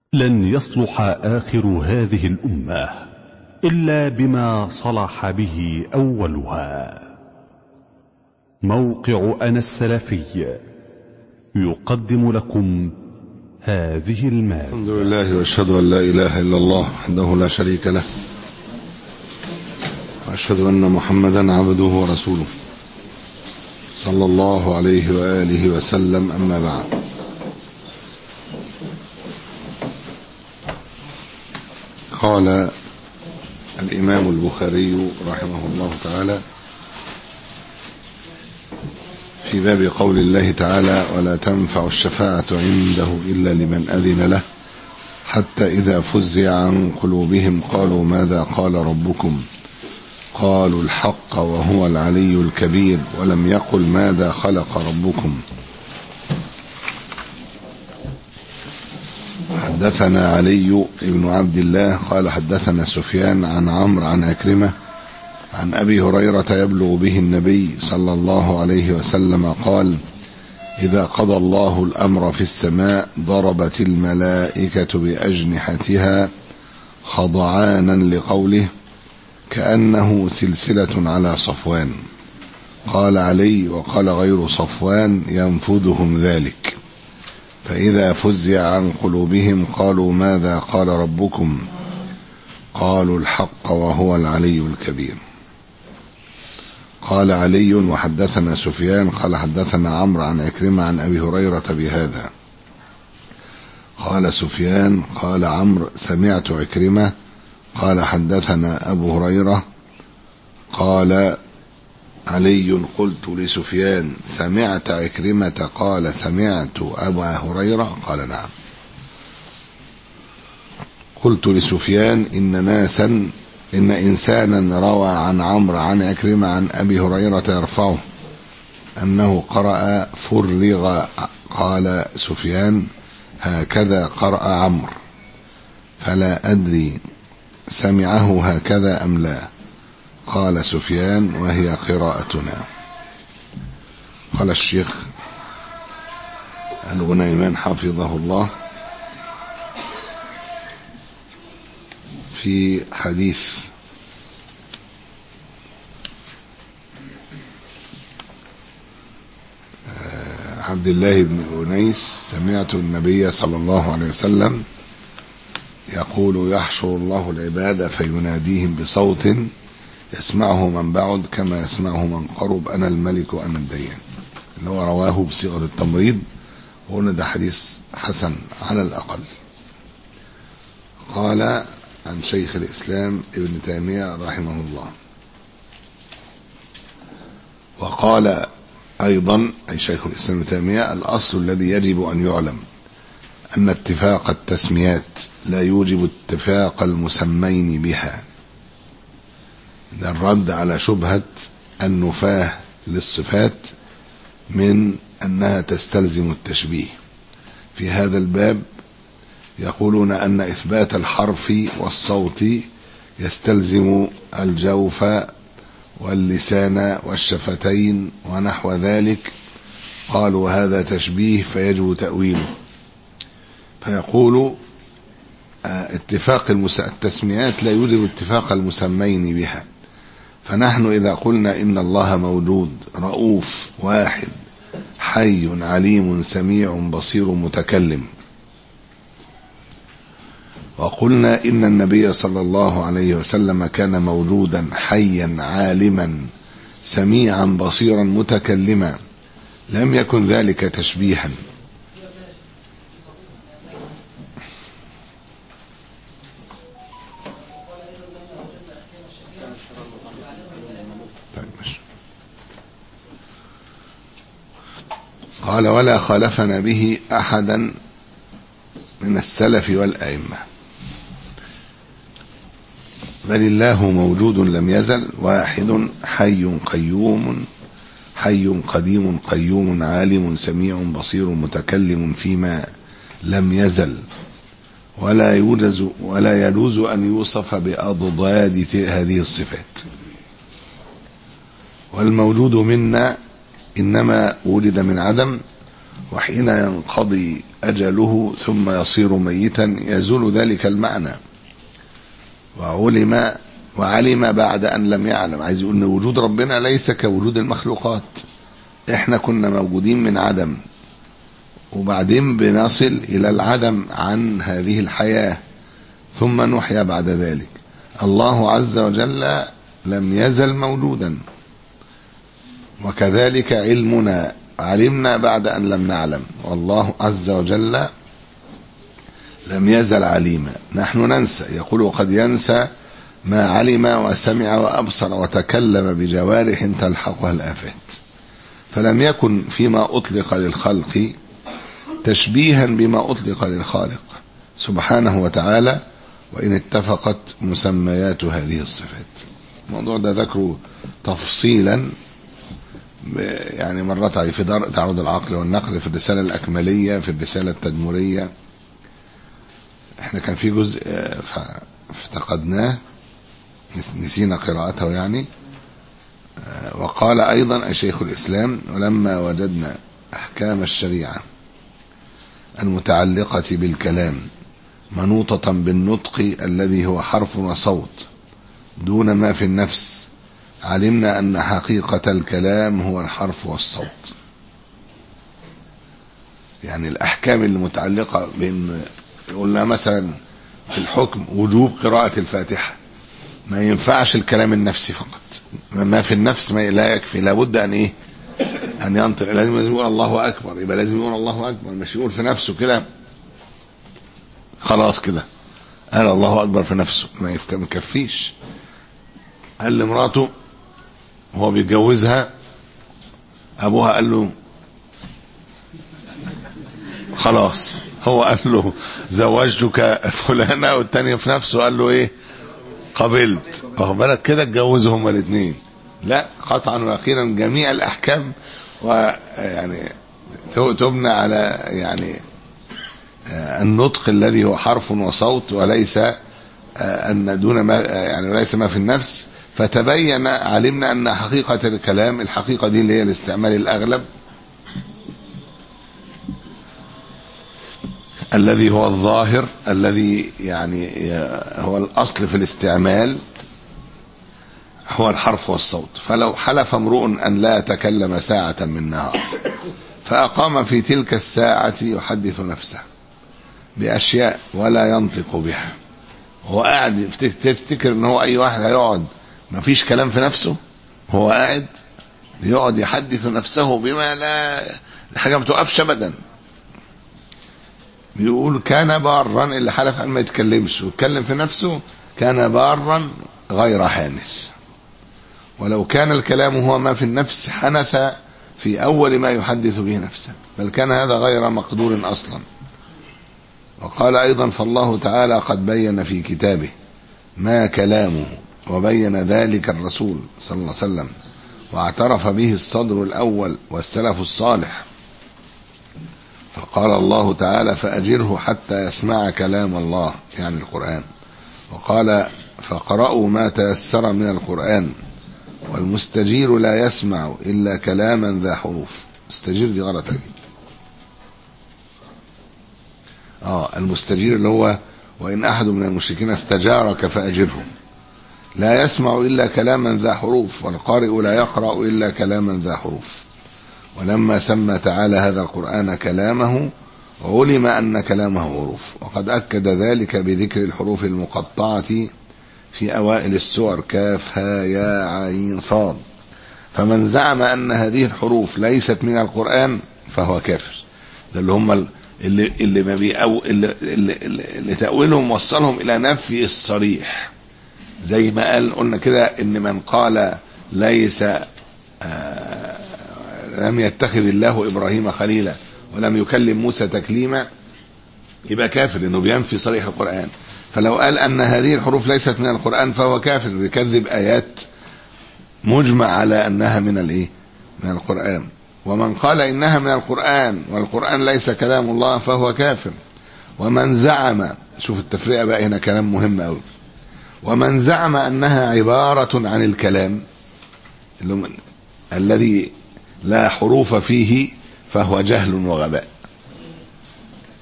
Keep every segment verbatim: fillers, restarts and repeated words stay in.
لن يصلح آخر هذه الأمة إلا بما صلح به أولها. موقع أنا السلفي يقدم لكم هذه المادة. الحمد لله وأشهد أن لا إله إلا الله وحده لا شريك له، وأشهد أن محمدا عبده ورسوله صلى الله عليه وآله وسلم. أما بعد، قال الإمام البخاري رحمه الله تعالى في باب قول الله تعالى: ولا تنفع الشفاعة عنده إلا لمن أذن له، حتى إذا فزع عن قلوبهم قالوا ماذا قال ربكم؟ قالوا الحق وهو العلي الكبير، ولم يقل ماذا خلق ربكم. حدثنا علي بن عبد الله قال حدثنا سفيان عن عمرو عن عكرمة عن أبي هريرة يبلغ به النبي صلى الله عليه وسلم قال: إذا قضى الله الأمر في السماء ضربت الملائكة بأجنحتها خضعانا لقوله كأنه سلسلة على صفوان. قال علي: وقال غير صفوان ينفذهم ذلك، فإذا فزع عن قلوبهم قالوا ماذا قال ربكم؟ قالوا الحق وهو العلي الكبير. قال علي: وحدثنا سفيان قال حدثنا عمرو عن عكرمة عن أبي هريرة بهذا. قال سفيان قال عمرو: سمعت عكرمة قال حدثنا أبو هريرة. قال علي: قلت لسفيان: سمعت عكرمة قال سمعت أبا هريرة؟ قال نعم. قلت لسفيان: إن ناسا إن إنسانا روى عن عمرو عن عكرمة عن أبي هريرة يرفعه أنه قرأ فرغ. قال سفيان: هكذا قرأ عمرو، فلا أدري سمعه هكذا أم لا. قال سفيان: وهي قراءتنا. قال الشيخ الغنيمان حفظه الله في حديث عبد الله بن أنيس: سمعت النبي صلى الله عليه وسلم يقول: يحشر الله العباد فيناديهم بصوت يسمعه من بعد كما يسمعه من قرب، أنا الملك وأنا الديان. اللي هو رواه بصيغة التمريض، وقلنا ده حديث حسن على الأقل. قال عن شيخ الإسلام ابن تيمية رحمه الله، وقال أيضا أي شيخ الإسلام ابن تيمية: الأصل الذي يجب أن يعلم أن اتفاق التسميات لا يوجب اتفاق المسمين بها. ده الرد على شبهة النفاة للصفات من أنها تستلزم التشبيه. في هذا الباب يقولون أن إثبات الحرف والصوت يستلزم الجوف واللسان والشفتين ونحو ذلك. قالوا هذا تشبيه فيجب تأويله. فيقول اتفاق التسميات لا يوجب اتفاق المسمين بها. فنحن إذا قلنا إن الله موجود رؤوف واحد حي عليم سميع بصير متكلم، وقلنا إن النبي صلى الله عليه وسلم كان موجودا حيا عالما سميعا بصيرا متكلما، لم يكن ذلك تشبيها. قال: ولا خالفنا به أحدا من السلف والأئمة، بل الله موجود لم يزل واحد حي قيوم حي قديم قيوم عالم سميع بصير متكلم فيما لم يزل، ولا يوجز ولا يجوز أن يوصف بأضداد هذه الصفات. والموجود منا إنما ولد من عدم، وحين ينقضي أجله ثم يصير ميتا يزول ذلك المعنى. وعلم وعلم بعد أن لم يعلم، عايز يقول أن وجود ربنا ليس كوجود المخلوقات. احنا كنا موجودين من عدم، وبعدين بنصل إلى العدم عن هذه الحياة ثم نحيا بعد ذلك. الله عز وجل لم يزل موجودا، وكذلك علمنا، علمنا بعد أن لم نعلم، والله عز وجل لم يزل عليما. نحن ننسى، يقول وقد ينسى ما علم وسمع وأبصر وتكلم بجوارح تلحقها الآفات. فلم يكن فيما أطلق للخلق تشبيها بما أطلق للخالق سبحانه وتعالى، وإن اتفقت مسميات هذه الصفات. الموضوع ده ذكره تفصيلا يعني مرات عليه في دار تعرض العقل والنقل، في الرسالة الأكملية، في الرسالة التدمرية. احنا كان في جزء افتقدناه نسينا قراءته يعني. وقال أيضا شيخ الإسلام: ولما وجدنا أحكام الشريعة المتعلقة بالكلام منوطة بالنطق الذي هو حرف وصوت دون ما في النفس، علمنا أن حقيقة الكلام هو الحرف والصوت. يعني الأحكام المتعلقة بأن قلنا مثلا في الحكم وجوب قراءة الفاتحة، ما ينفعش الكلام النفسي فقط، ما في النفس ما لا يكفي، لابد أن إيه أن ينطق، لازم يقول الله أكبر، يبقى لازم يقول الله أكبر، مش يقول في نفسه كده خلاص كده قال الله أكبر في نفسه، ما يكفيش. قال لمراته وهو بيتجوزها، أبوها قال له خلاص، هو قال له زوجتك فلانة، والتاني في نفسه قال له إيه قبلت، أهو بالك كده اتجوزوا هما الاثنين. لا، قطعا ويقينا جميع الأحكام ويعني تبنى على يعني النطق الذي هو حرف وصوت، وليس أن دون ما يعني وليس ما في النفس. فتبين علمنا أن حقيقة الكلام، الحقيقة دي اللي هي الاستعمال الأغلب الذي هو الظاهر، الذي يعني هو الأصل في الاستعمال، هو الحرف والصوت. فلو حلف امرؤ أن لا يتكلم ساعة من نهار فأقام في تلك الساعة يحدث نفسه بأشياء ولا ينطق بها، هو قاعد تفتكر ان هو اي واحد هيقعد ما فيش كلام في نفسه، هو قاعد يقعد يحدث نفسه بما لا حاجة ما توقفش ابدا. بيقول كان بارا، اللي حلف ان ما يتكلمش ويتكلم في نفسه كان بارا غير حانث، ولو كان الكلام هو ما في النفس حنث في اول ما يحدث به نفسه، بل كان هذا غير مقدور اصلا. وقال أيضا: فالله تعالى قد بين في كتابه ما كلامه، وبين ذلك الرسول صلى الله عليه وسلم، واعترف به الصدر الأول والسلف الصالح. فقال الله تعالى: فأجره حتى يسمع كلام الله، يعني القرآن. وقال: فقرأوا ما تيسر من القرآن، والمستجير لا يسمع إلا كلاما ذا حروف. مستجير دي غلط أكيد. اه المستجير اللي هو وإن أحد من المشركين استجارك فأجره، لا يسمع إلا كلاما ذا حروف، والقارئ لا يقرأ إلا كلاما ذا حروف. ولما سمى تعالى هذا القرآن كلامه علم أن كلامه حروف، وقد أكد ذلك بذكر الحروف المقطعة في أوائل السور كاف ها يا عين صاد. فمن زعم أن هذه الحروف ليست من القرآن فهو كافر. ده اللي هم اللي اللي ما بيأو اللي, اللي, اللي تأويلهم وصلهم إلى نفي الصريح، زي ما قال قلنا كده إن من قال ليس آه لم يتخذ الله إبراهيم خليلا ولم يكلم موسى تكليما يبقى كافر، إنه بينفي صريح القرآن. فلو قال أن هذه الحروف ليست من القرآن فهو كافر، بيكذب آيات مجمع على أنها من الإيه من القرآن. ومن قال إنها من القرآن والقرآن ليس كلام الله فهو كافر. ومن زعم، شوف التفريق بقى هنا كلام مهم أوي، ومن زعم أنها عبارة عن الكلام الذي لا حروف فيه فهو جهل وغباء.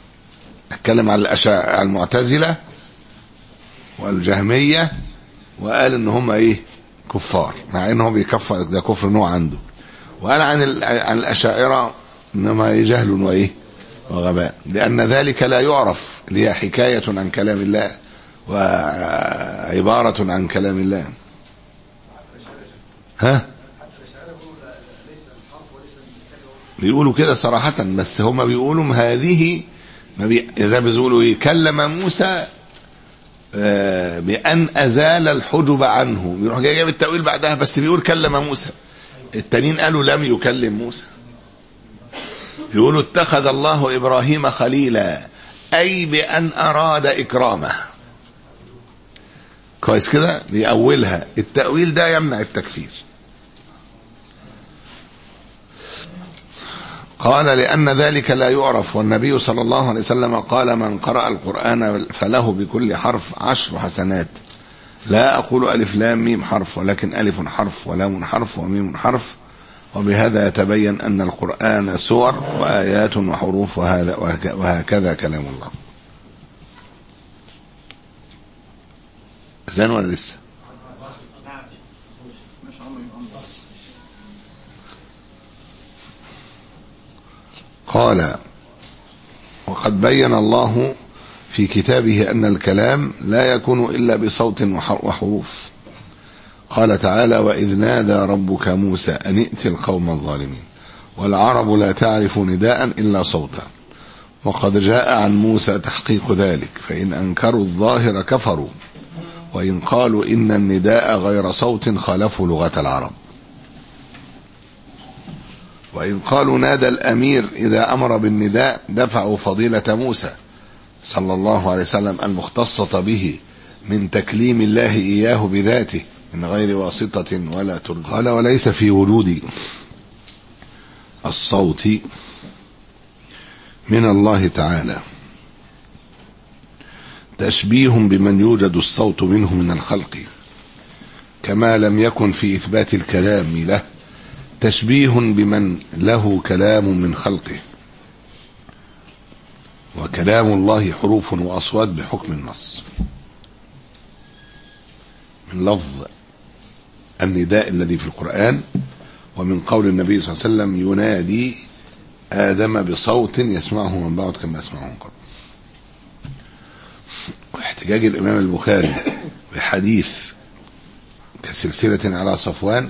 اتكلم على الأشاعرة المعتزلة والجهمية وقال ان هم ايه كفار، مع انه بيكفر ده كفر نوع عنده. وقال عن عن الأشاعرة انما جهل وايه وغباء، لان ذلك لا يعرف، اللي هي حكاية عن كلام الله وعبارة عن كلام الله. ها بيقولوا كده صراحة، بس هم بيقولوا هذه ما بي... إذا بيقولوا ايه كلم موسى آه بأن أزال الحجب عنه، بيروح جاي جايب التأويل بعدها، بس بيقول كلم موسى. التانيين قالوا لم يكلم موسى. يقولوا اتخذ الله إبراهيم خليلا، أي بأن أراد إكرامه. كويس كده بيأولها. التأويل ده يمنع التكفير. قال لأن ذلك لا يعرف، والنبي صلى الله عليه وسلم قال من قرأ القرآن فله بكل حرف عشر حسنات. لا أقول ألف لام ميم حرف، ولكن ألف حرف ولام حرف وميم حرف. وبهذا يتبين أن القرآن سور وآيات وحروف، وهذا وهكذا كلام الله. زين ولا لسه؟ قال وقد بين الله في كتابه أن الكلام لا يكون إلا بصوت وحروف. قال تعالى وإذ نادى ربك موسى أن ائت القوم الظالمين. والعرب لا تعرف نداء إلا صوتا، وقد جاء عن موسى تحقيق ذلك، فإن أنكروا الظاهر كفروا، وإن قالوا إن النداء غير صوت خالفوا لغة العرب. وإن قالوا نادى الأمير إذا أمر بالنداء دفعوا فضيلة موسى صلى الله عليه وسلم المختصة به من تكليم الله إياه بذاته من غير واسطة ولا ترجمة. قال وليس في وجود الصوت من الله تعالى تشبيه بمن يوجد الصوت منه من الخلق، كما لم يكن في إثبات الكلام له تشبيه بمن له كلام من خلقه. وكلام الله حروف وأصوات بحكم النص. من لفظ النداء الذي في القرآن، ومن قول النبي صلى الله عليه وسلم ينادي آدم بصوت يسمعه من بعد كما يسمعه من قبل. واحتجاج الإمام البخاري بحديث كسلسلة على صفوان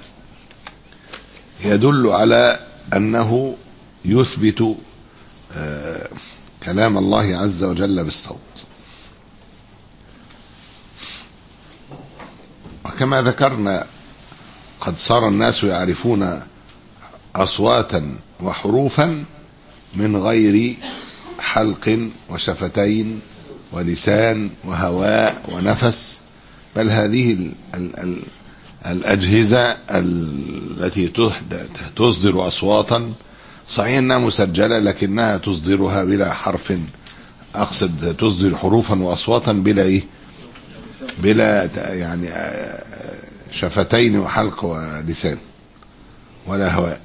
يدل على أنه يثبت آه كلام الله عز وجل بالصوت. وكما ذكرنا قد صار الناس يعرفون أصواتا وحروفا من غير حلق وشفتين ولسان وهواء ونفس، بل هذه ال ال ال الأجهزة التي تصدر أصواتا صحيح أنها مسجلة لكنها تصدرها بلا حرف، أقصد تصدر حروفا وأصواتا بلا إيه؟ بلا يعني شفتين وحلق ولسان ولا هواء.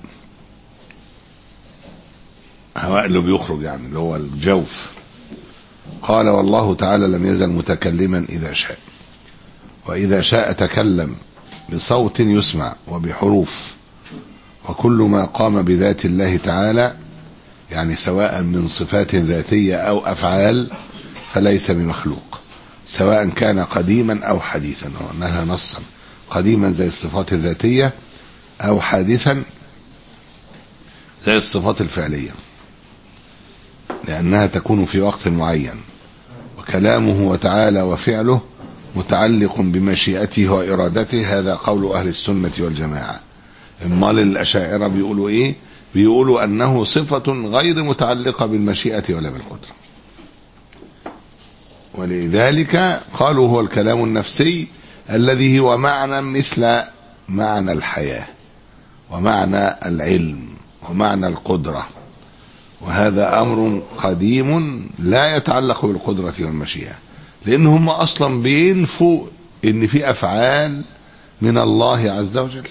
هواء اللي بيخرج يعني اللي هو الجوف. قال والله تعالى لم يزل متكلما إذا شاء، وإذا شاء تكلم بصوت يسمع وبحروف. وكل ما قام بذات الله تعالى يعني سواء من صفات ذاتية أو أفعال فليس بمخلوق، سواء كان قديما أو حديثا، وأنها نصا قديما زي الصفات الذاتية أو حادثا زي الصفات الفعلية، لأنها تكون في وقت معين. وكلامه وتعالى وفعله متعلق بمشيئته وإرادته، هذا قول أهل السنة والجماعة. امال الأشاعرة بيقولوا إيه؟ بيقولوا أنه صفة غير متعلقة بالمشيئة ولا بالقدرة، ولذلك قالوا هو الكلام النفسي الذي هو معنى مثل معنى الحياة ومعنى العلم ومعنى القدرة، وهذا أمر قديم لا يتعلق بالقدرة والمشيئة، لأن هم أصلا بينفوا إن في أفعال من الله عز وجل،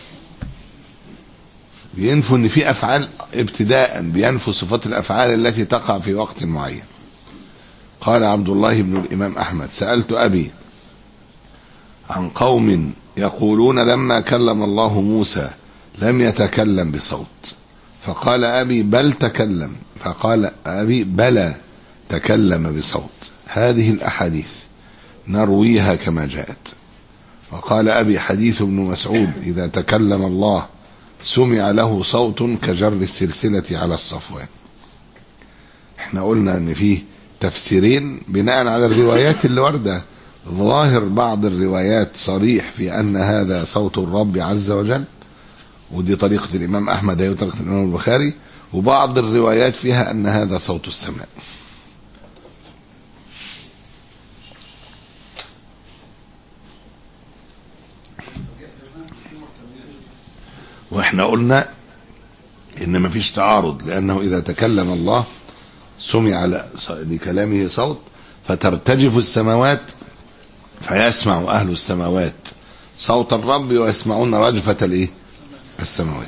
بينفوا إن في أفعال ابتداء، بينفوا صفات الأفعال التي تقع في وقت معين. قال عبد الله بن الإمام أحمد: سألت أبي عن قوم يقولون لما كلم الله موسى لم يتكلم بصوت، فقال أبي: بل تكلم. فقال أبي: بلى تكلم بصوت. هذه الأحاديث نرويها كما جاءت. وقال أبي: حديث ابن مسعود إذا تكلم الله سمع له صوت كجر السلسلة على الصفوان. احنا قلنا ان فيه تفسيرين بناء على الروايات اللي وردة. ظاهر بعض الروايات صريح في أن هذا صوت الرب عز وجل، ودي طريقة الإمام أحمد هي طريقة الإمام البخاري، وبعض الروايات فيها أن هذا صوت السماء. واحنا قلنا ان مفيش تعارض، لأنه إذا تكلم الله سمع لكلامه صوت، فترتجف السماوات فيسمع أهل السماوات صوت الرب ويسمعون رجفة الايه السماوات.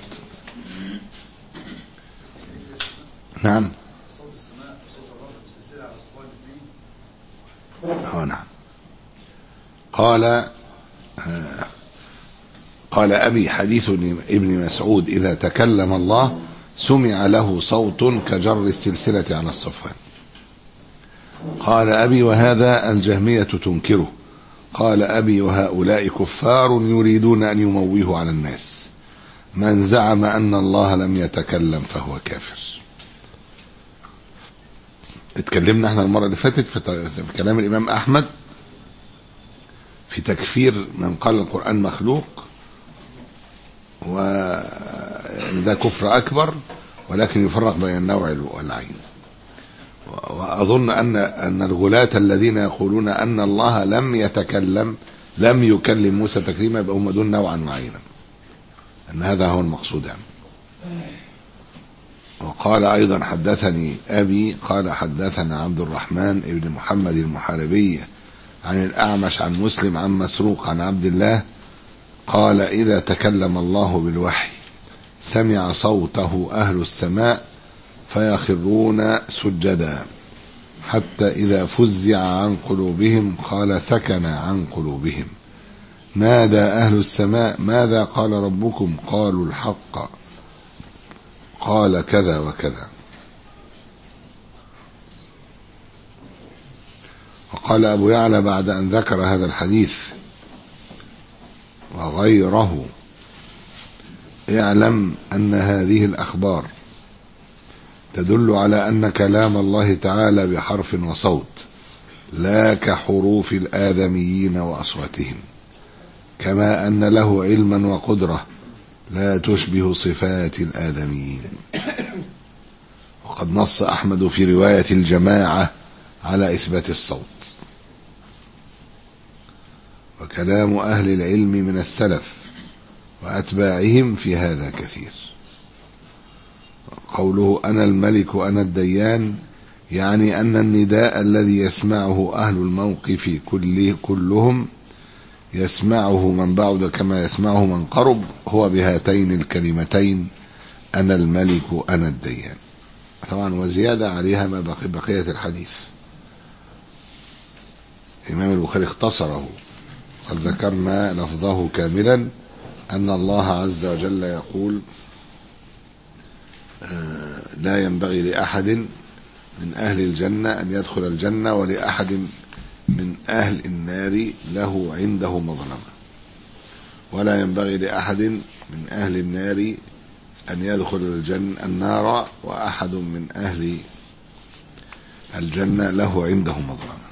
نعم صوت السماء صوت الرب بسلسلة على الصفوان الاثنين. اه نعم. قال آه قال أبي: حديث ابن مسعود إذا تكلم الله سمع له صوت كجر السلسلة على الصفوان. قال أبي: وهذا الجهمية تنكره. قال أبي: وهؤلاء كفار يريدون أن يموهوا على الناس. من زعم أن الله لم يتكلم فهو كافر. اتكلمنا احنا المرة اللي فاتت في كلام الإمام أحمد في تكفير من قال القرآن مخلوق، وده كفر أكبر، ولكن يفرق بين النوع والعين. وأظن أن أن الغلاة الذين يقولون أن الله لم يتكلم لم يكلم موسى تكليما يبقى هم دون نوعا معينا، أن هذا هو المقصود يعني. وقال أيضا: حدثني أبي قال حدثنا عبد الرحمن ابن محمد المحاربي عن الأعمش عن مسلم عن مسروق عن عبد الله قال: إذا تكلم الله بالوحي سمع صوته أهل السماء فيخرون سجدا حتى إذا فزع عن قلوبهم قال: سكن عن قلوبهم. نادى أهل السماء: ماذا قال ربكم؟ قالوا: الحق، قال كذا وكذا. وقال أبو يعلى بعد أن ذكر هذا الحديث وغيره: اعلم أن هذه الأخبار تدل على أن كلام الله تعالى بحرف وصوت لا كحروف الآدميين وأصواتهم، كما أن له علما وقدرة لا تشبه صفات الآدميين. وقد نص أحمد في رواية الجماعة على إثبات الصوت. وكلام أهل العلم من السلف وأتباعهم في هذا كثير. قوله أنا الملك أنا الديان يعني أن النداء الذي يسمعه أهل الموقف كله كلهم يسمعه من بعد كما يسمعه من قرب، هو بهاتين الكلمتين أنا الملك أنا الديان. طبعا وزيادة عليها ما بقي بقية الحديث. الإمام البخاري اختصره، قد ذكرنا لفظه كاملا، أن الله عز وجل يقول: آه لا ينبغي لأحد من أهل الجنة أن يدخل الجنة ولأحد من أهل النار له عنده مظلمة، ولا ينبغي لأحد من أهل النار أن يدخل الجنة النار وأحد من أهل الجنة له عنده مظلمة.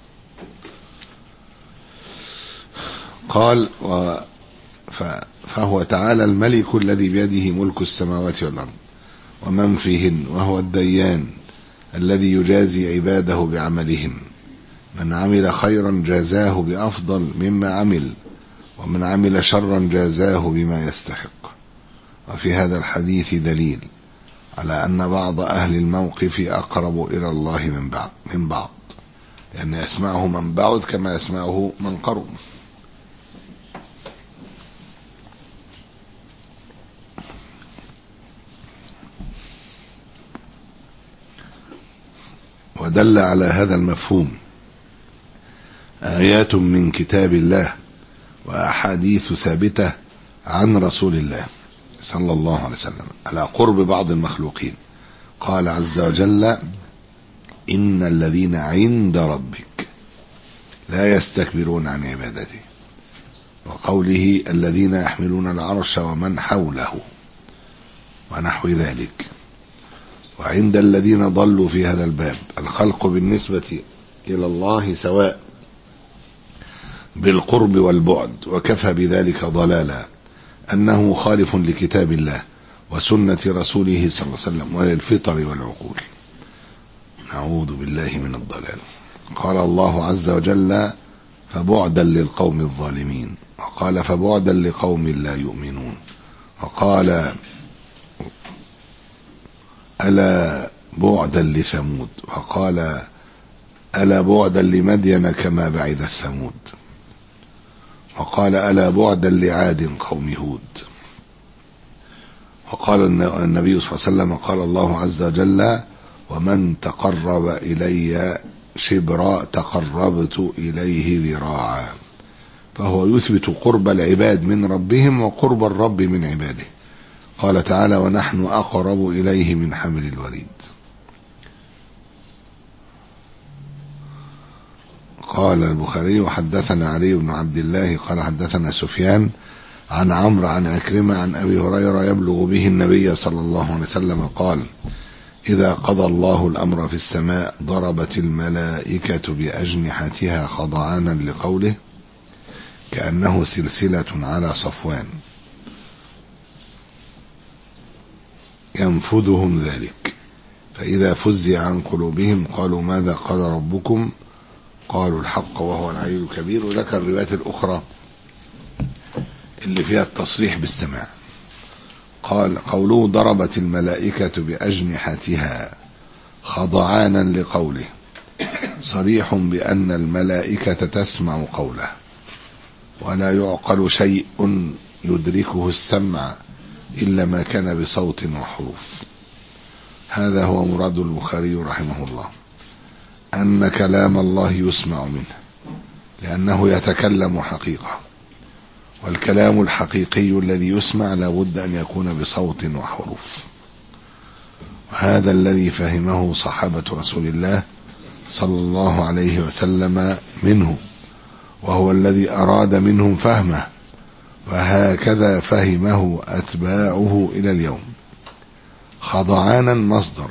قال: و فهو تعالى الملك الذي بيده ملك السماوات والأرض ومن فيهن، وهو الديان الذي يجازي عباده بعملهم. من عمل خيرا جازاه بأفضل مما عمل، ومن عمل شرا جازاه بما يستحق. وفي هذا الحديث دليل على أن بعض أهل الموقف أقرب إلى الله من بعض من بعض لأن يسمعه من بعد كما يسمعه من قرب. ودل على هذا المفهوم آيات من كتاب الله وأحاديث ثابتة عن رسول الله صلى الله عليه وسلم على قرب بعض المخلوقين. قال عز وجل: إن الذين عند ربك لا يستكبرون عن عبادته. وقوله: الذين يحملون العرش ومن حوله ونحو ذلك. وعند الذين ضلوا في هذا الباب الخلق بالنسبة إلى الله سواء بالقرب والبعد، وكفى بذلك ضلالا أنه خالف لكتاب الله وسنة رسوله صلى الله عليه وسلم وللفطر والعقول. نعوذ بالله من الضلال. قال الله عز وجل: فبعدا للقوم الظالمين. وقال: فبعدا لقوم لا يؤمنون. وقال: ألا بعدا لثمود. وقال: ألا بعدا لمدين كما بعد الثمود. وقال: ألا بعدا لعاد قوم هود. وقال النبي صلى الله عليه وسلم: قال الله عز وجل: ومن تقرب إلي شبرا تقربت إليه ذراعا. فهو يثبت قرب العباد من ربهم وقرب الرب من عباده. قال تعالى: ونحن أقرب إليه من حبل الوريد. قال البخاري: وحدثنا علي بن عبد الله قال حدثنا سفيان عن عمرو عن عكرمة عن أبي هريرة يبلغ به النبي صلى الله عليه وسلم قال: إذا قضى الله الأمر في السماء ضربت الملائكة بأجنحتها خضعانا لقوله كأنه سلسلة على صفوان ينفذهم ذلك، فإذا فزع عن قلوبهم قالوا: ماذا قال ربكم؟ قالوا: الحق وهو العلي الكبير. وذكر الروايات الأخرى اللي فيها التصريح بالسماع. قال: قوله ضربت الملائكة بأجنحتها خضعانا لقوله صريح بأن الملائكة تسمع قوله، ولا يعقل شيء يدركه السمع إلا ما كان بصوت وحروف. هذا هو مراد البخاري رحمه الله، أن كلام الله يسمع منه لأنه يتكلم حقيقة، والكلام الحقيقي الذي يسمع لا بد أن يكون بصوت وحروف. وهذا الذي فهمه صحابة رسول الله صلى الله عليه وسلم منه، وهو الذي أراد منهم فهمه، وهكذا فهمه أتباعه إلى اليوم. خضعانا مصدر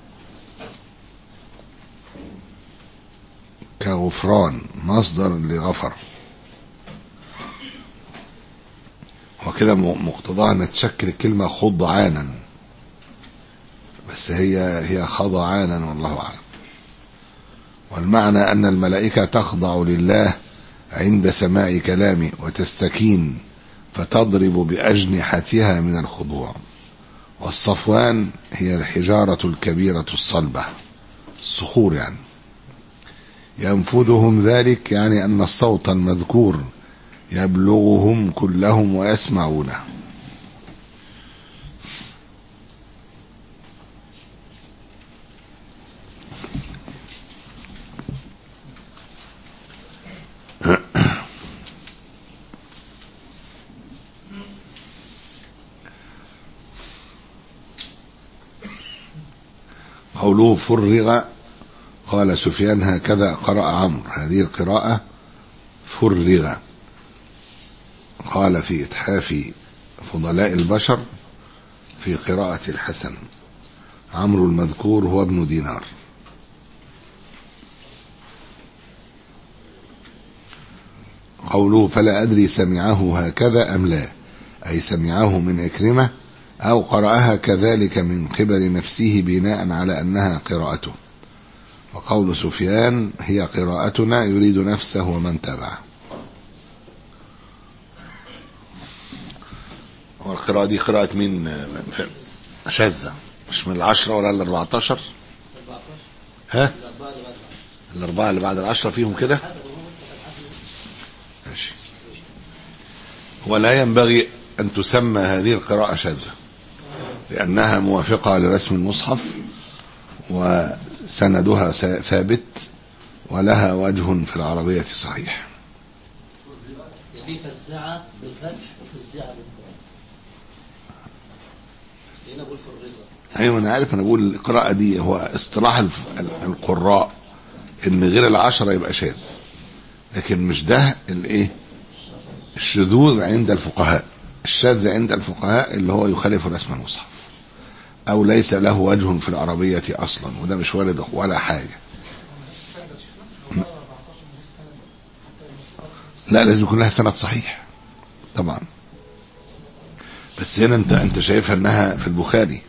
كغفران، مصدر لغفر، وكده مقتضاها أن تشكل الكلمة خضعانا، بس هي هي خضعانا والله أعلم. والمعنى أن الملائكة تخضع لله عند سماع كلامه وتستكين فتضرب بأجنحتها من الخضوع. والصفوان هي الحجارة الكبيرة الصلبة، الصخور يعني. ينفذهم ذلك يعني أن الصوت المذكور يبلغهم كلهم ويسمعونه. قوله فرغ، قال سفيان: هكذا قرأ عمرو هذه القراءة فرغ. قال في إتحاف فضلاء البشر في قراءة الحسن. عمرو المذكور هو ابن دينار. قوله فلا أدري سمعه هكذا أم لا، أي سمعه من عكرمة أو قرأها كذلك من قبل نفسه بناء على أنها قراءته. وقول سفيان هي قراءتنا يريد نفسه ومن تبعه. والقراءة دي قراءة من شاذة، مش من العشرة ولا الاربعتاشر؟ ها؟ الأربعة اللي بعد العشرة فيهم كده؟ ماشي. ولا ينبغي أن تسمى هذه القراءة شاذة لأنها موافقة لرسم المصحف، سندها ثابت ولها وجه في العربية صحيح. في فزعة بالفتح وفزعة بالضم. سينا بقول في الرضا. ايوه انا عارف، انا بقول القراءة دي هو اصطلاح القراء ان غير العشرة يبقى شاذ، لكن مش ده الايه الشذوذ عند الفقهاء. الشاذ عند الفقهاء اللي هو يخالف رسم المصحف او ليس له وجه في العربية اصلا، وده مش وارد ولا حاجة. لا لازم يكون لها سند صحيح طبعا، بس هنا انت انت شايفها انها في البخاري.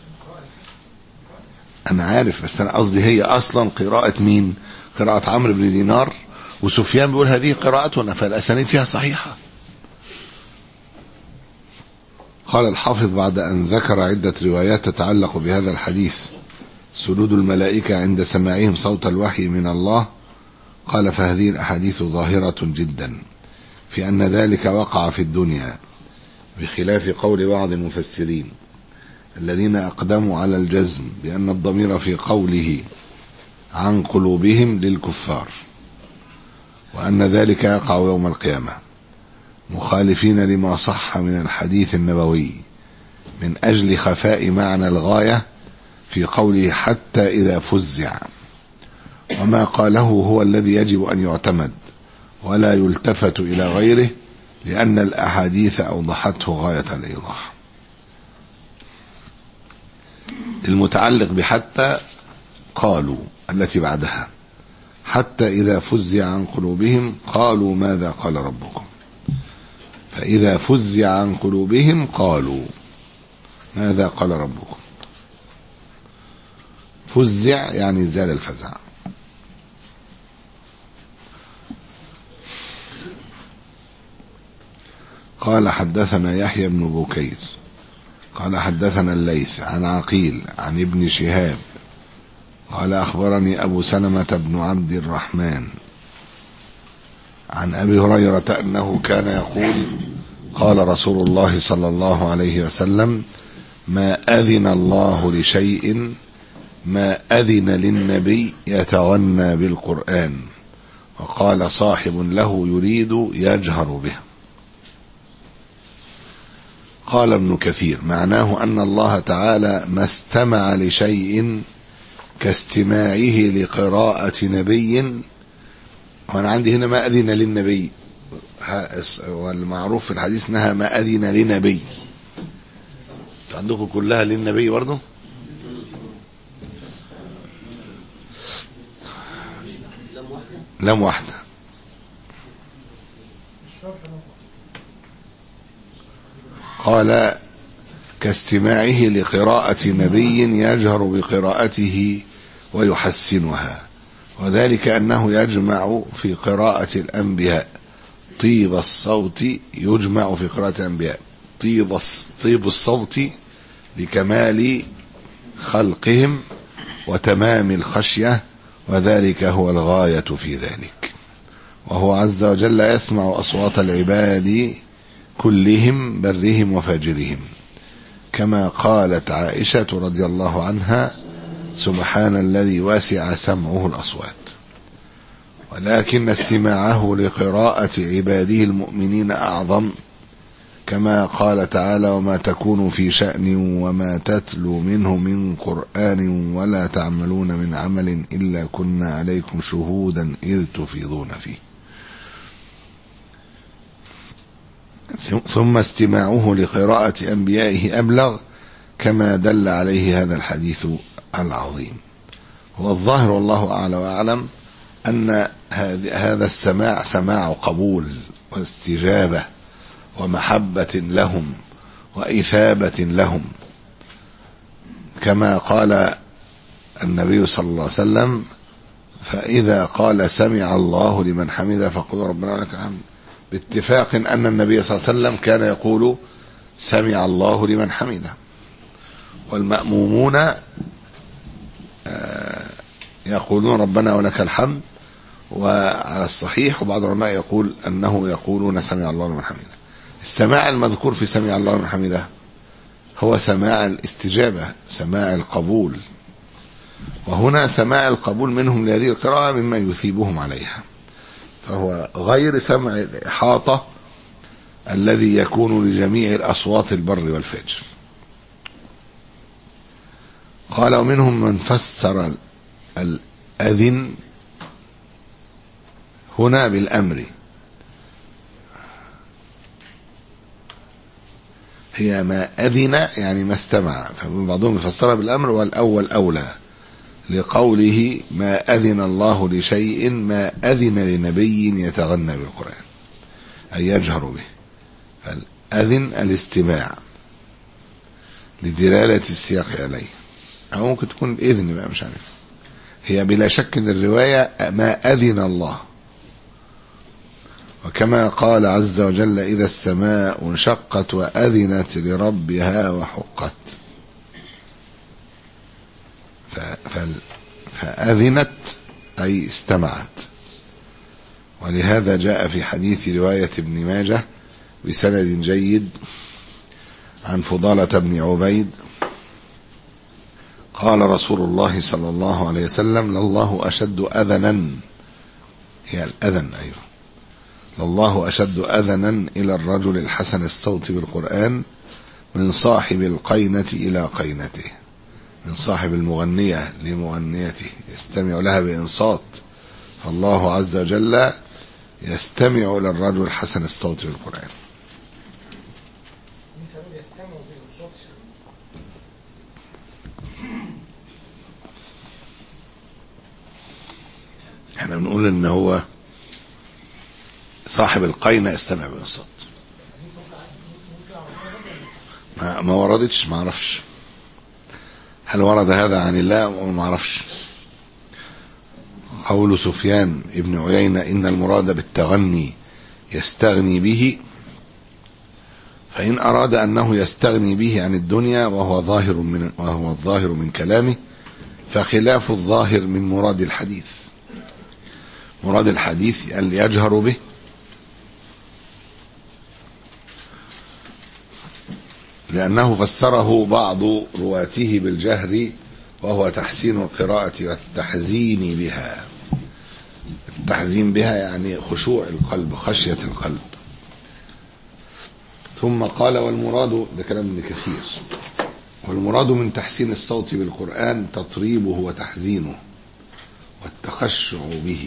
انا عارف، بس انا قصدي هي اصلا قراءة مين؟ قراءة عمرو بن دينار، وسفيان بيقول هذه قراءتنا، فالاسانيد فيها صحيحة. قال الحافظ بعد ان ذكر عدة روايات تتعلق بهذا الحديث سجود الملائكة عند سماعهم صوت الوحي من الله، قال فهذه الاحاديث ظاهرة جدا في أن ذلك وقع في الدنيا، بخلاف قول بعض المفسرين الذين أقدموا على الجزم بأن الضمير في قوله عن قلوبهم للكفار، وأن ذلك يقع يوم القيامة، مخالفين لما صح من الحديث النبوي من أجل خفاء معنى الغاية في قوله حتى إذا فزع، وما قاله هو الذي يجب أن يعتمد ولا يلتفت إلى غيره، لأن الأحاديث أوضحته غاية الإيضاح. المتعلق بحتى قالوا التي بعدها حتى إذا فزع عن قلوبهم قالوا ماذا قال ربكم، فإذا فزع عن قلوبهم قالوا ماذا قال ربكم. فزع يعني زال الفزع. قال حدثنا يحيى بن بكير قال حدثنا الليث عن عقيل عن ابن شهاب قال أخبرني أبو سلمة بن عبد الرحمن عن أبي هريرة أنه كان يقول قال رسول الله صلى الله عليه وسلم ما أذن الله لشيء ما أذن للنبي يتغنى بالقرآن، وقال صاحب له يريد يجهر به. قال ابن كثير معناه أن الله تعالى ما استمع لشيء كاستماعه لقراءة نبي، وأنا عندي هنا ما أذن للنبي، والمعروف في الحديث أنها ما أذن لنبي. عندكم كلها للنبي برضه؟ لم واحدة. قال كاستماعه لقراءة نبي يجهر بقراءته ويحسنها، وذلك أنه يجمع في قراءة الأنبياء طيب الصوت، يجمع في قراءة الأنبياء طيب طيب الصوت لكمال خلقهم وتمام الخشية، وذلك هو الغاية في ذلك، وهو عز وجل يسمع أصوات العباد كلهم برهم وفاجرهم، كما قالت عائشة رضي الله عنها سبحان الذي واسع سمعه الأصوات. ولكن استماعه لقراءة عباده المؤمنين أعظم، كما قال تعالى وما تكون في شأن وما تتلو منه من قرآن ولا تعملون من عمل إلا كنا عليكم شهودا إذ تفيضون فيه. ثم استماعه لقراءة أنبيائه أبلغ، كما دل عليه هذا الحديث العظيم. والظاهر والله أعلى وأعلم أن هذا السماع سماع قبول واستجابة ومحبة لهم وإثابة لهم، كما قال النبي صلى الله عليه وسلم فإذا قال سمع الله لمن حمده فقل ربنا ولك الحمد، باتفاق أن النبي صلى الله عليه وسلم كان يقول سمع الله لمن حمده، والمأمومون يقولون ربنا ولك الحمد، وعلى الصحيح وبعض العلماء يقول أنه يقولون سمع الله لمن حمده. السماع المذكور في سمع الله لمن حمده هو سماع الاستجابة، سماع القبول، وهنا سماع القبول منهم لهذه القراءة مما يثيبهم عليها، فهو غير سمع الإحاطة الذي يكون لجميع الأصوات البر والفجر. قال ومنهم من فسر الأذن هنا بالأمر، هي ما أذن يعني ما استمع، فبعضهم يفسرها بالأمر والأول أولى لقوله ما أذن الله لشيء ما أذن لنبي يتغنى بالقرآن أي يجهر به، فالأذن الاستماع لدلالة السياق عليه، أو ممكن تكون الإذن بقى مش عارف. هي بلا شك ان الرواية ما أذن الله، وكما قال عز وجل إذا السماء انشقت وأذنت لربها وحقت، فأذنت أي استمعت. ولهذا جاء في حديث رواية ابن ماجه بسند جيد عن فضالة بن عبيد قال رسول الله صلى الله عليه وسلم لله أشد أذنا، هي الأذن أيوه، لله أشد أذنا إلى الرجل الحسن الصوت بالقرآن من صاحب القينة إلى قينته، من صاحب المغنية لمغنيته يستمع لها بإنصات، فالله عز وجل يستمع إلى الرجل الحسن الصوت بالقرآن. احنا بنقول ان هو صاحب القينة استمع بإنصات، ما, ما وردتش، ما عرفش هل ورد هذا عن الله وما عرفش. قول سفيان ابن عيينة إن المراد بالتغني يستغني به، فإن أراد أنه يستغني به عن الدنيا وهو ظاهر من وهو الظاهر من كلامه فخلاف الظاهر من مراد الحديث. مراد الحديث أن يجهر به، لأنه فسره بعض رواته بالجهر وهو تحسين القراءة والتحزين بها. التحزين بها يعني خشوع القلب، خشية القلب. ثم قال والمراد، ده كلام ابن كثير، والمراد من تحسين الصوت بالقرآن تطريبه وتحزينه والتخشع به،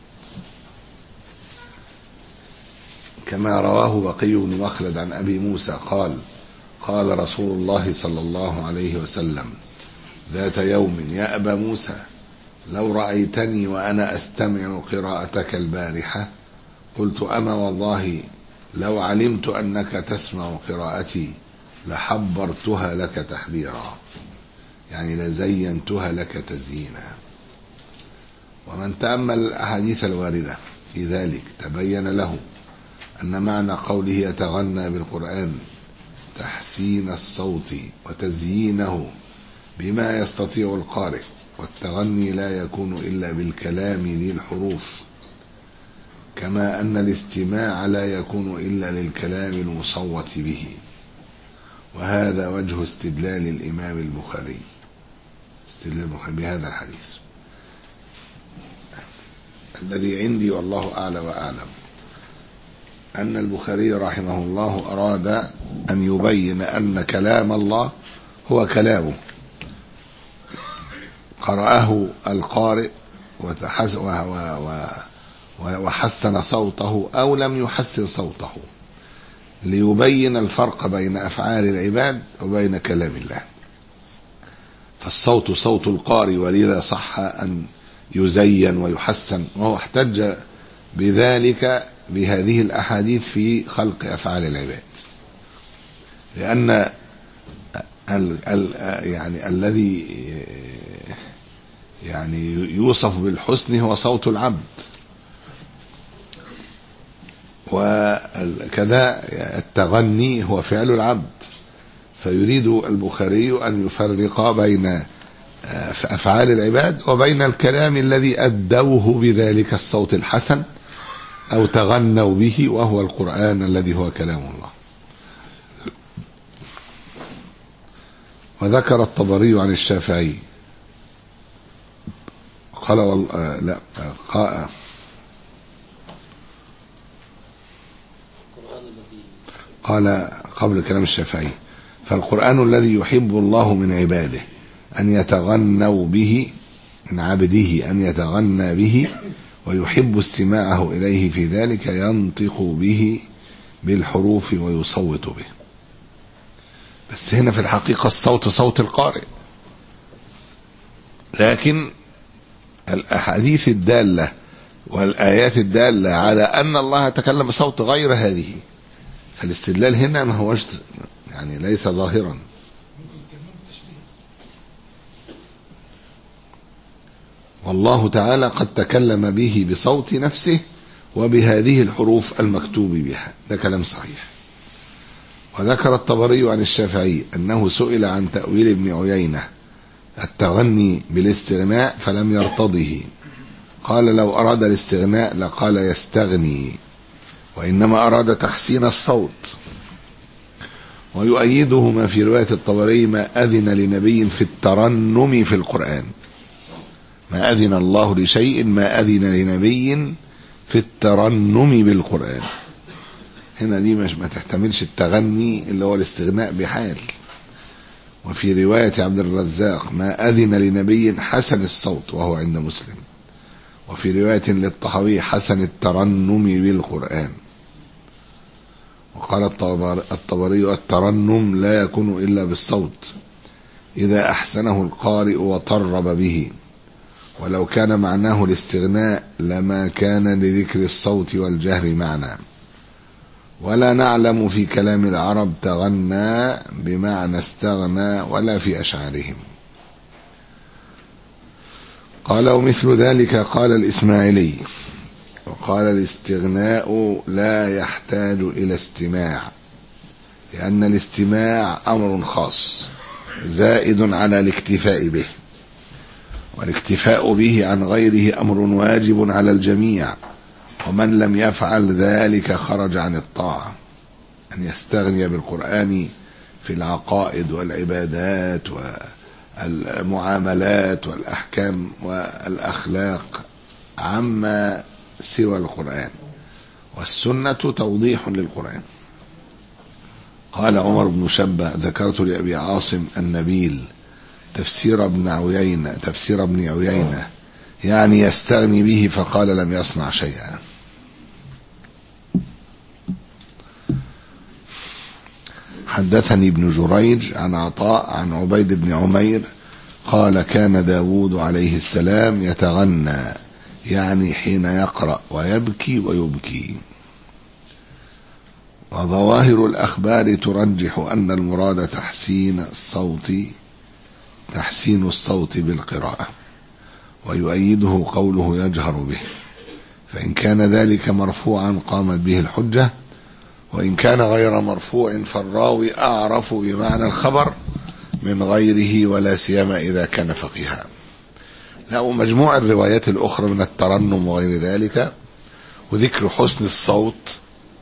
كما رواه بقي بن مخلد عن أبي موسى قال قال رسول الله صلى الله عليه وسلم ذات يوم يا أبا موسى لو رأيتني وأنا أستمع قراءتك البارحة قلت أما والله لو علمت أنك تسمع قراءتي لحبرتها لك تحبيرا، يعني لزينتها لك تزيينا. ومن تأمل الأحاديث الواردة في ذلك تبين له أن معنى قوله يتغنى بالقرآن تحسين الصوت وتزيينه بما يستطيع القارئ، والتغني لا يكون إلا بالكلام ذي الحروف، كما أن الاستماع لا يكون إلا للكلام المصوت به. وهذا وجه استدلال الإمام البخاري استدلال البخاري بهذا الحديث الذي عندي والله أعلى وأعلم، أن البخاري رحمه الله أراد أن يبين أن كلام الله هو كلامه قرأه القارئ وحسن صوته أو لم يحسن صوته، ليبين الفرق بين أفعال العباد وبين كلام الله. فالصوت صوت القارئ، ولذا صح أن يزين ويحسن، وهو احتج بذلك بهذه الأحاديث في خلق أفعال العباد، لأن ال ال يعني الذي يعني يوصف بالحسن هو صوت العبد، وكذا التغني هو فعل العبد. فيريد البخاري أن يفرق بين أفعال العباد وبين الكلام الذي أدوه بذلك الصوت الحسن أو تغنوا به، وهو القرآن الذي هو كلام الله. وذكر الطبري عن الشافعي قال وال... آه لا آه قال قال قبل كلام الشافعي: فالقرآن الذي يحب الله من عباده أن يتغنوا به، من عبده أن يتغنى به ويحب استماعه إليه في ذلك، ينطق به بالحروف ويصوت به. بس هنا في الحقيقة الصوت صوت القارئ، لكن الأحاديث الدالة والآيات الدالة على أن الله تكلم بصوت غير هذه، فالاستدلال هنا ما هوش يعني ليس ظاهرا. والله تعالى قد تكلم به بصوت نفسه وبهذه الحروف المكتوب بها، ده كلام صحيح. وذكر الطبري عن الشافعي أنه سئل عن تأويل ابن عيينة التغني بالاستغناء فلم يرتضه، قال لو أراد الاستغناء لقال يستغني، وإنما أراد تحسين الصوت. ويؤيده ما في رواية الطبري: ما أذن لنبي في الترنم في القرآن، ما أذن الله لشيء ما أذن لنبي في الترنم بالقرآن. هنا دي مش ما تحتملش التغني اللي هو الاستغناء بحال. وفي رواية عبد الرزاق: ما أذن لنبي حسن الصوت، وهو عند مسلم. وفي رواية للطحاوي: حسن الترنم بالقرآن. وقال الطبري: الترنم لا يكون إلا بالصوت إذا أحسنه القارئ وطرب به، ولو كان معناه الاستغناء لما كان لذكر الصوت والجهر معنى. ولا نعلم في كلام العرب تغنى بمعنى استغنى ولا في أشعارهم. قال: ومثل ذلك قال الإسماعيلي. وقال: الاستغناء لا يحتاج إلى استماع، لأن الاستماع أمر خاص زائد على الاكتفاء به، والاكتفاء به عن غيره أمر واجب على الجميع، ومن لم يفعل ذلك خرج عن الطاعة. أن يستغني بالقرآن في العقائد والعبادات والمعاملات والأحكام والأخلاق عما سوى القرآن، والسنة توضيح للقرآن. قال عمر بن شبة: ذكرت لأبي عاصم النبيل تفسير ابن عيينة تفسير ابن عيينة يعني يستغني به، فقال: لم يصنع شيئا. حدثني ابن جريج عن عطاء عن عبيد بن عمير قال: كان داود عليه السلام يتغنى، يعني حين يقرأ، ويبكي ويبكي. وظواهر الأخبار ترجح أن المراد تحسين الصوت تحسين الصوت بالقراءة، ويؤيده قوله يجهر به، فإن كان ذلك مرفوعا قامت به الحجة، وإن كان غير مرفوع فالراوي أعرف بمعنى الخبر من غيره، ولا سيما إذا كان فقيها. لا، ومجموع الروايات الأخرى من الترنم وغير ذلك وذكر حسن الصوت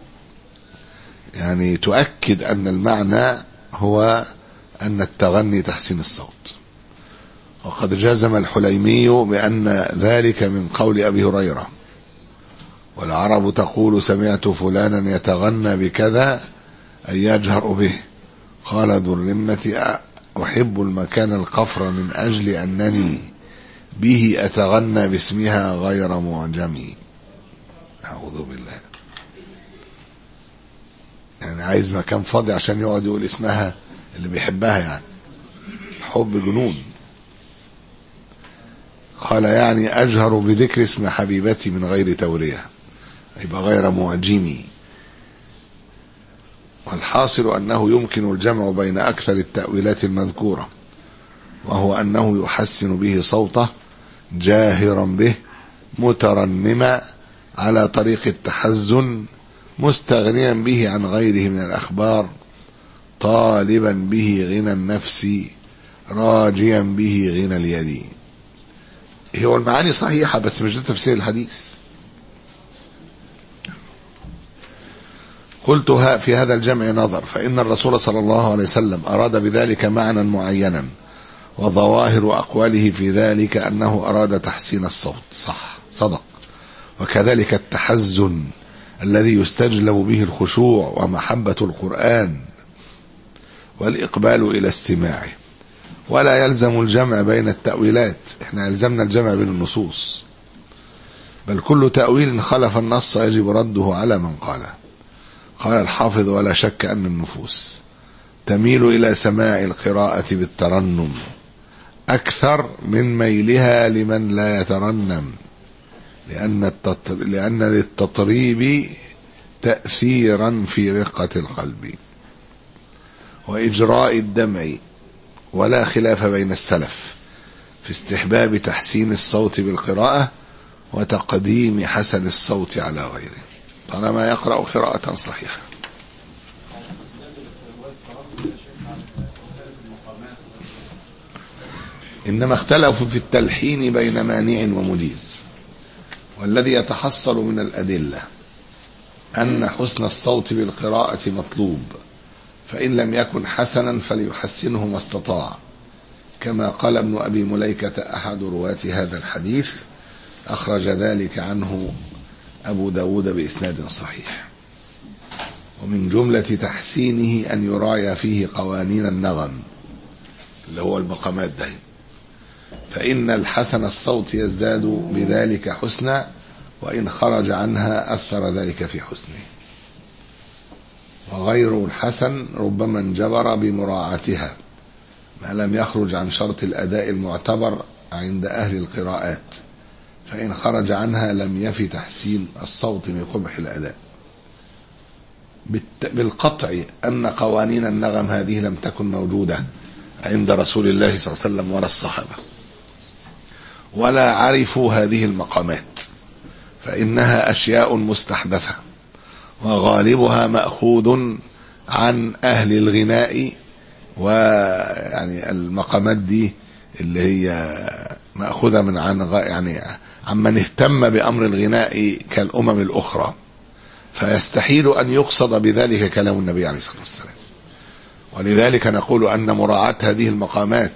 يعني تؤكد أن المعنى هو أن التغني تحسين الصوت. وقد جزم الحليمي بأن ذلك من قول أبي هريرة: والعرب تقول سمعت فلانا يتغنى بكذا أي يجهر به. قال ذو الرمة: أحب المكان القفر من أجل أنني به أتغنى باسمها غير معجمي. أعوذ بالله، يعني عايز مكان فاضي عشان يقعد يقول اسمها اللي بيحبها، يعني الحب جنون. قال: يعني أجهر بذكر اسم حبيبتي من غير تورية، يبقى غير معجمي. والحاصل أنه يمكن الجمع بين أكثر التأويلات المذكورة، وهو أنه يحسن به صوته جاهرا به مترنما على طريق التحزن، مستغنيا به عن غيره من الأخبار، طالبا به غنى النفس، راجيا به غنى اليد. هو المعاني صحيحة، بس مش ده تفسير الحديث. قلت في هذا الجمع نظر، فإن الرسول صلى الله عليه وسلم أراد بذلك معنى معينا، وظواهر أقواله في ذلك أنه أراد تحسين الصوت. صح، صدق. وكذلك التحزن الذي يستجلب به الخشوع ومحبة القرآن والإقبال إلى استماعه. ولا يلزم الجمع بين التأويلات، احنا يلزمنا الجمع بين النصوص، بل كل تأويل خلف النص يجب رده على من قاله. قال الحافظ: ولا شك أن النفوس تميل إلى سماع القراءة بالترنم أكثر من ميلها لمن لا يترنم، لأن, التط... لأن للتطريب تأثيرا في رقة القلب وإجراء الدمع. ولا خلاف بين السلف في استحباب تحسين الصوت بالقراءة وتقديم حسن الصوت على غيره طالما يقرأ قراءة صحيحة. إنما اختلفوا في التلحين بين مانع ومجيز، والذي يتحصل من الأدلة أن حسن الصوت بالقراءة مطلوب، فإن لم يكن حسنا فليحسنه ما استطاع، كما قال ابن أبي مليكة أحد رواة هذا الحديث، أخرج ذلك عنه أبو داود بإسناد صحيح. ومن جملة تحسينه أن يراعي فيه قوانين النغم اللي هو المقامات ده، فإن الحسن الصوت يزداد بذلك حسنا، وإن خرج عنها أثر ذلك في حسنه. وغير الحسن ربما انجبر بمراعاتها ما لم يخرج عن شرط الأداء المعتبر عند أهل القراءات، فإن خرج عنها لم يفي تحسين الصوت من قبح الأداء. بالقطع أن قوانين النغم هذه لم تكن موجودة عند رسول الله صلى الله عليه وسلم ولا الصحابة، ولا عرفوا هذه المقامات، فإنها أشياء مستحدثة، وغالبها مأخوذ عن أهل الغناء. ويعني المقامات دي اللي هي مأخوذة من عن يعني عمن اهتم بأمر الغناء كالأمم الأخرى، فيستحيل أن يقصد بذلك كلام النبي عليه الصلاة والسلام. ولذلك نقول أن مراعاة هذه المقامات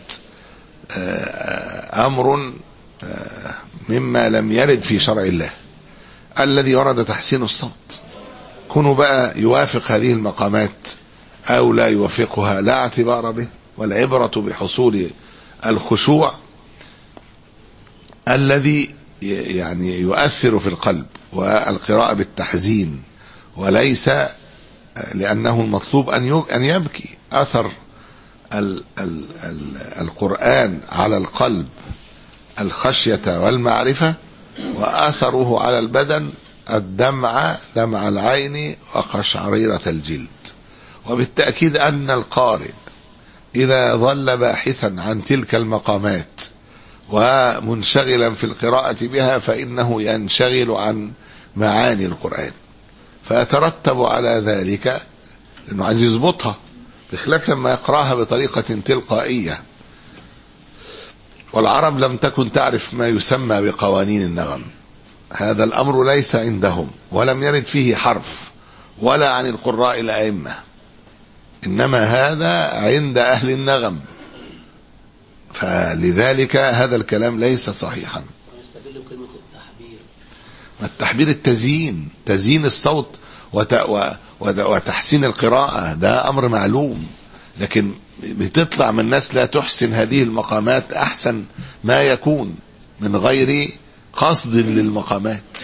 أمر مما لم يرد في شرع الله الذي ورد تحسين الصوت. كونوا بقى يوافق هذه المقامات أو لا يوافقها لا اعتبار به، والعبرة بحصول الخشوع الذي يعني يؤثر في القلب، والقراءة بالتحزين، وليس لأنه المطلوب أن يبكي. أثر ال ال ال القرآن على القلب الخشية والمعرفة، وأثره على البدن الدمع دمع العين وقشعريرة الجلد. وبالتأكيد أن القارئ إذا ظل باحثا عن تلك المقامات ومنشغلا في القراءة بها فإنه ينشغل عن معاني القرآن، فيترتب على ذلك لأنه عايز يظبطها، بخلاف لما يقرأها بطريقة تلقائية. والعرب لم تكن تعرف ما يسمى بقوانين النغم، هذا الأمر ليس عندهم، ولم يرد فيه حرف ولا عن القراء الأئمة، إنما هذا عند أهل النغم، فلذلك هذا الكلام ليس صحيحا. ويستدل كلمة التحبير، التحبير التزيين، تزيين الصوت وتحسين القراءة، ده أمر معلوم، لكن بتطلع من الناس لا تحسن هذه المقامات أحسن ما يكون من غير قصد للمقامات.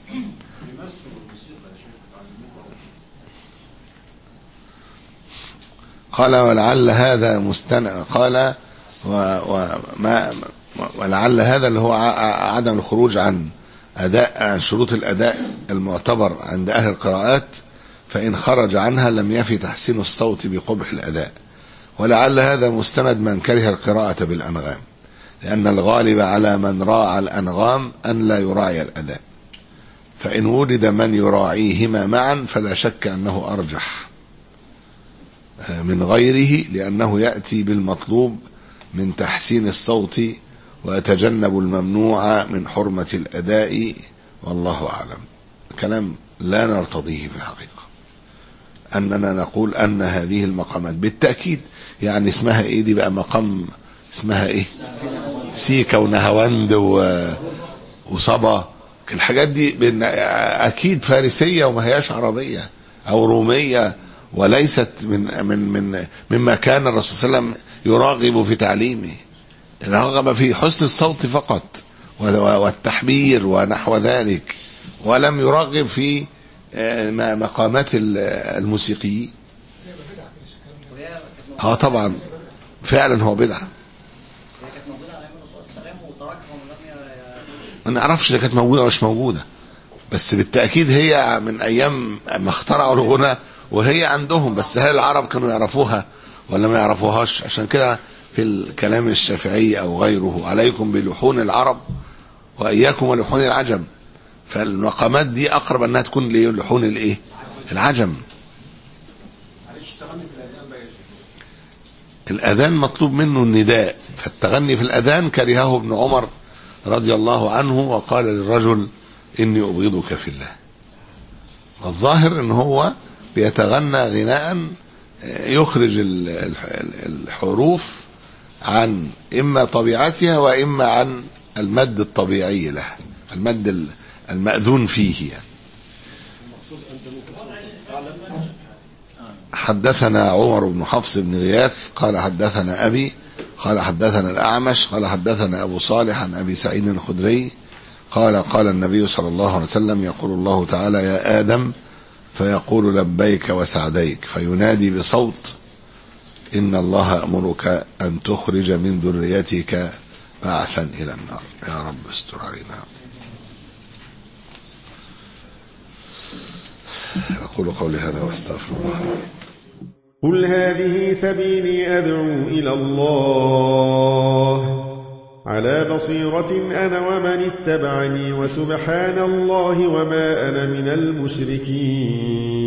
قال ولعل هذا مستند قال وما ولعل هذا اللي هو عدم الخروج عن أداء عن شروط الأداء المعتبر عند أهل القراءات، فإن خرج عنها لم يفي تحسين الصوت بقبح الأداء. ولعل هذا مستند من كره القراءة بالأنغام، لأن الغالب على من راعى الأنغام أن لا يراعي الأداء، فإن وجد من يراعيهما معا فلا شك أنه أرجح من غيره، لأنه يأتي بالمطلوب من تحسين الصوت ويتجنب الممنوع من حرمة الأداء، والله أعلم. كلام لا نرتضيه في الحقيقة، أننا نقول أن هذه المقامات بالتأكيد يعني اسمها إيه دي بقى، مقام اسمها ايه، سيكا ونهاوند وصبا. الحاجات دي اكيد فارسيه وما هياش عربيه او روميه، وليست من من من مما كان الرسول صلى الله عليه وسلم يراغب في تعليمه. رغب في حسن الصوت فقط والتحبير ونحو ذلك، ولم يرغب في مقامات الموسيقيين. اه طبعا فعلا هو بدعه. ما نعرفش اذا كانت موجوده ولا مش موجوده، بس بالتاكيد هي من ايام ما اخترعوا الغنى وهي عندهم. بس هل العرب كانوا يعرفوها ولا ما يعرفوهاش؟ عشان كده في الكلام الشافعي او غيره عليكم بلحون العرب واياكم ولحون العجم. فالمقامات دي اقرب انها تكون لحون الايه، العجم. الاذان مطلوب منه النداء، فالتغني في الاذان كرهه ابن عمر رضي الله عنه وقال للرجل اني ابغضك في الله. والظاهر ان هو بيتغنى غناء يخرج الحروف عن اما طبيعتها واما عن المد الطبيعي له، المد المأذون فيه يعني. حدثنا عمر بن حفص بن غياث قال حدثنا أبي قال حدثنا الأعمش قال حدثنا أبو صالح عن أبي سعيد الخدري قال قال النبي صلى الله عليه وسلم يقول الله تعالى يا آدم فيقول لبيك وسعديك فينادي بصوت إن الله أمرك أن تخرج من ذريتك بعثا إلى النار. يا رب استر علينا. أقول قولي هذا واستغفر الله. قل هذه سبيلي أدعو إلى الله على بصيرة أنا ومن اتبعني وسبحان الله وما أنا من المشركين.